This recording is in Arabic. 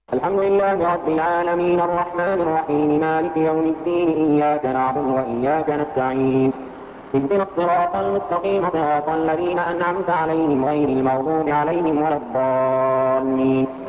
الحمد لله رب العالمين الرحمن الرحيم مالك يوم الدين إياك نعبد وإياك نستعين اهدنا الصراط المستقيم صراط الذين أنعمت عليهم غير المغضوب عليهم ولا الضالين